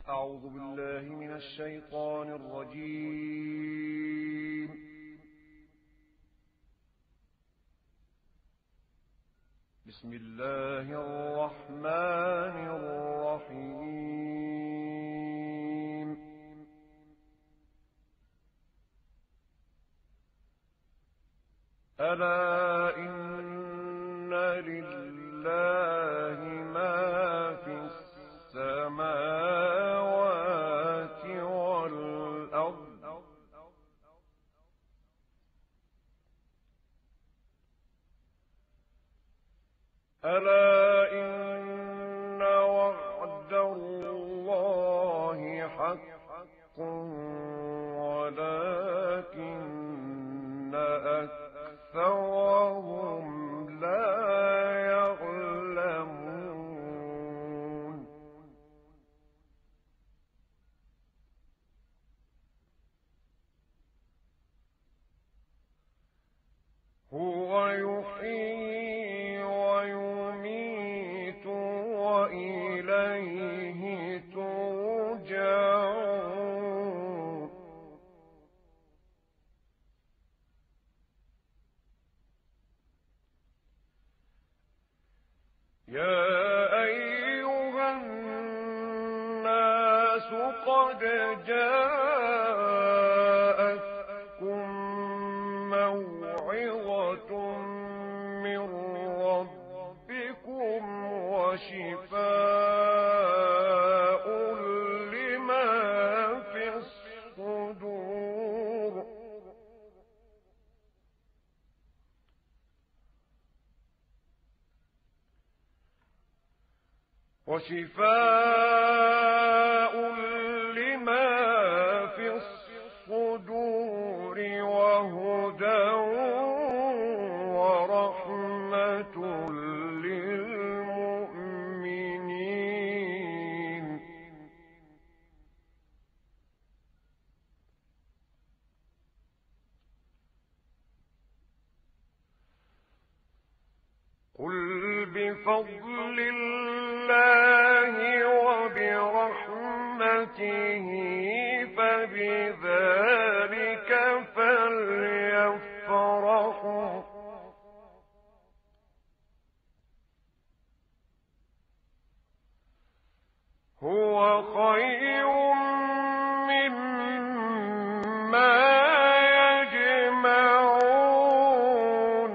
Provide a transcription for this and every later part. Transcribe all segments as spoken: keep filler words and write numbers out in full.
أعوذ بالله من الشيطان الرجيم. بسم الله الرحمن الرحيم. ألا إن لله ما في السماوات والأرض ألا إن وعد الله حق ولكن أكثرهم لا يعلمون. هو يحيي ويميت وإليه ترجعون. يا أيها الناس قد جاءتكم موعظة من ربكم وشفاء لما في الصدور. وشفاء لما في الصدور وهدى ورحمة للمؤمنين. قل بفضل الله وبرحمته فبذلك فليفرحوا هو خير مما يجمعون.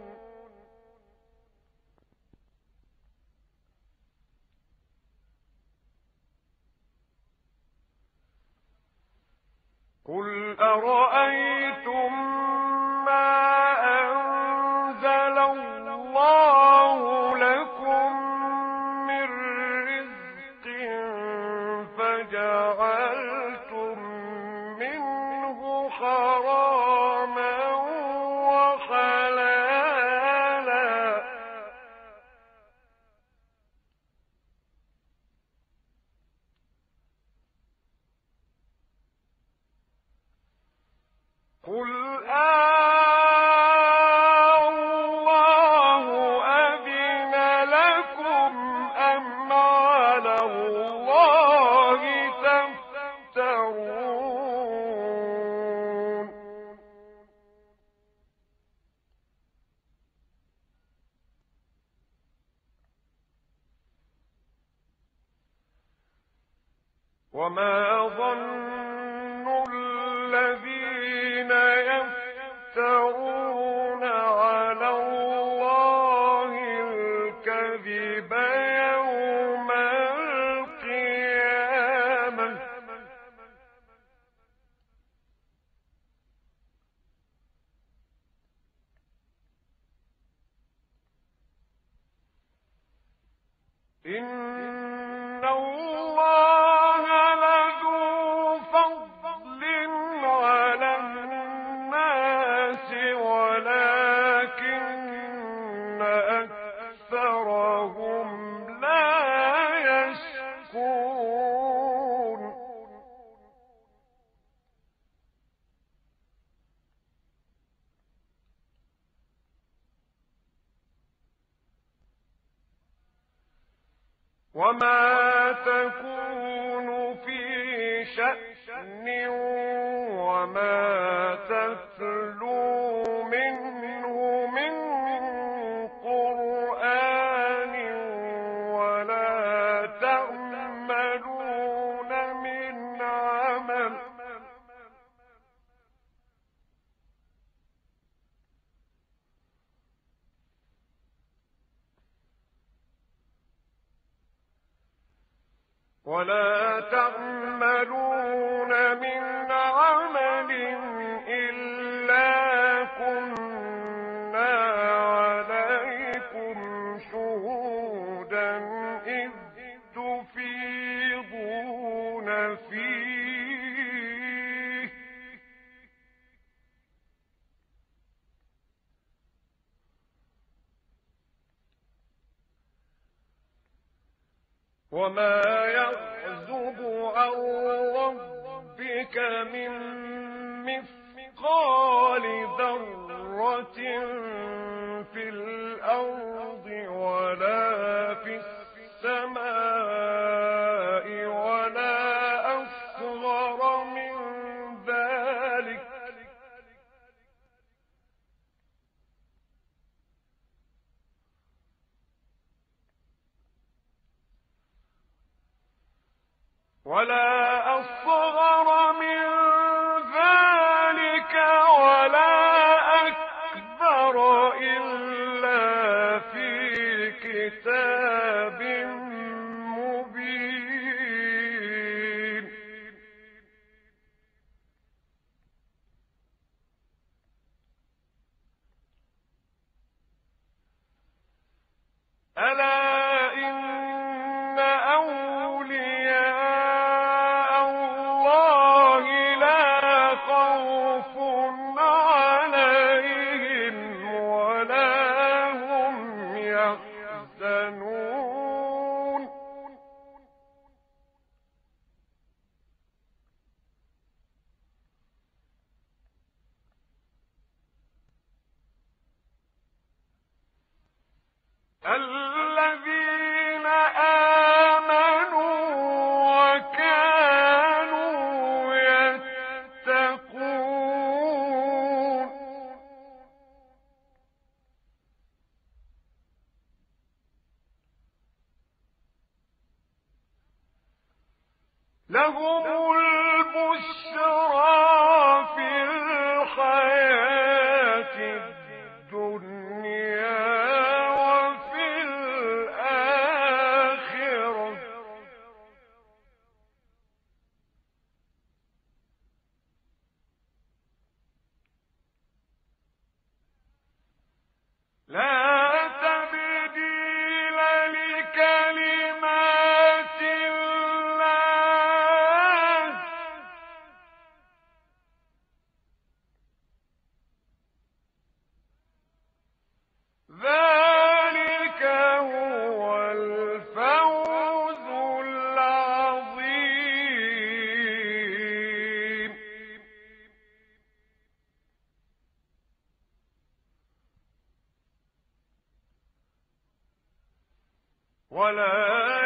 قل أرأيتم ما أنزل الله لكم من رزق فجعلتم منه حراما وحلالا قل الله أذن لكم أم على الله تفترون. وما ظن الذين يفترون على الله الكذب يوم القيامة إن الله لذو فضل على الناس ولكن أكثرهم لا يشكرون. وما تكون في شأن وما تتلو منه من قرآن ولا تعملون من عمل ولا تعملون من عمل إلا كنا عليكم شهودا إذ تفيضون فيه وما يعزب عن ربك من مثقال ذرة في الأرض ولا في السماء ولا أصغر من ذلك ولا أصغر من ذلك ولا أكبر إلا في كتاب مبين ألا إن أولياء الله لا خوف عليهم ولا هم يحزنون الذين آمنوا وكانوا يتقون لهم البشرى في الحياة الدنيا وفي الآخرة لا تبديل لكلمات الله ذلك هو الفوز العظيم ولا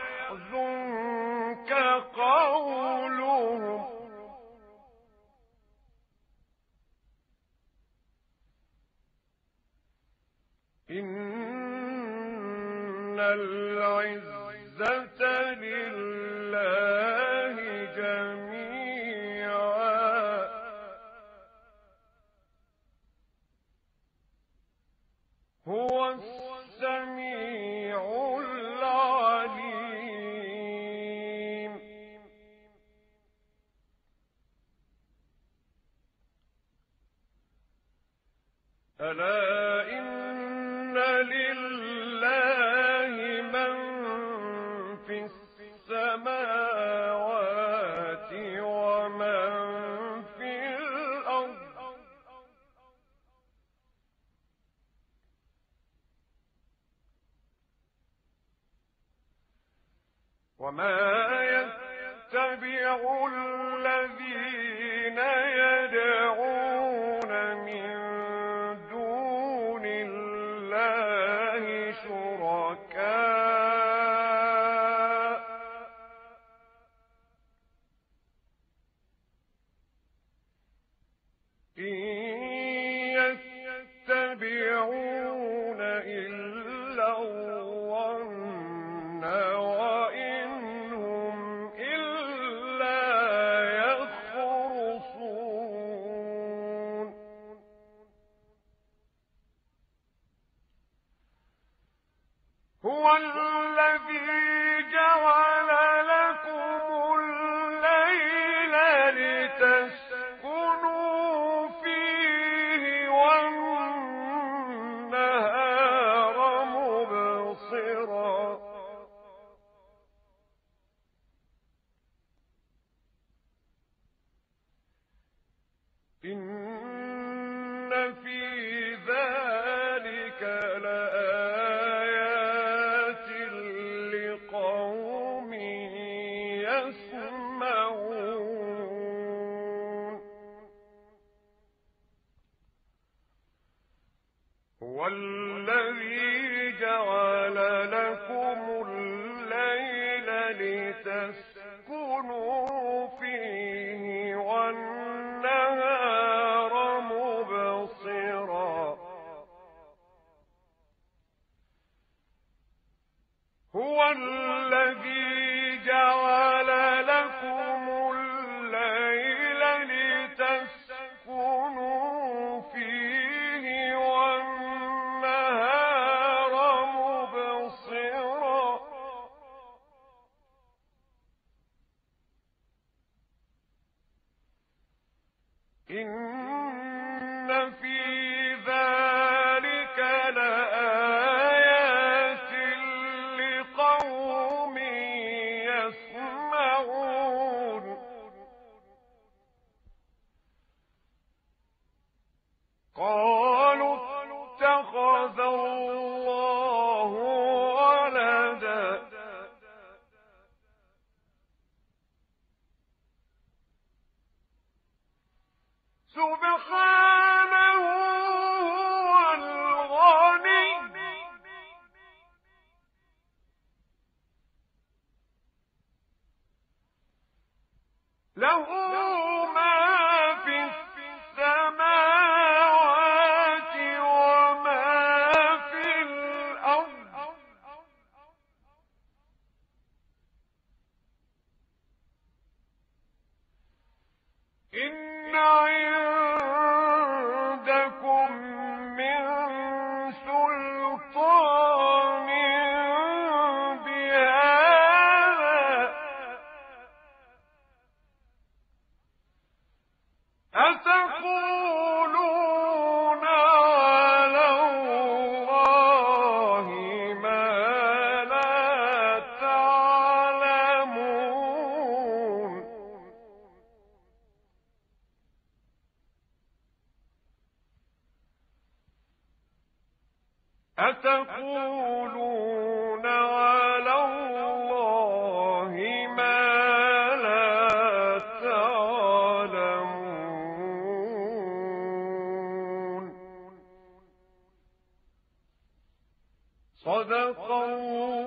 يحزنك قولهم إن العزة لله جميعا هو السميع العليم ألا إن لله من في السماوات ومن في الأرض وما يتبع الذين يدعون من دون إن في ذلك لآيات لقوم يسمعون. هو الذي جعل لكم الليل لتسكنوا فيه والنهار مبصرا. هو الذي جعل لكم الليل لتسكنوا فيه والنهار مبصرا. إن في ذلك لآيات لقوم يسمعون. قالوا اتخذ الله ولدا سبحانه هو الغني له ما في السماوات وما في الأرض. إن عندكم من سلطان بهذا أتقولون على الله ما لا تعلمون. أتقولون على الله ما لا تعلمون. صدق الله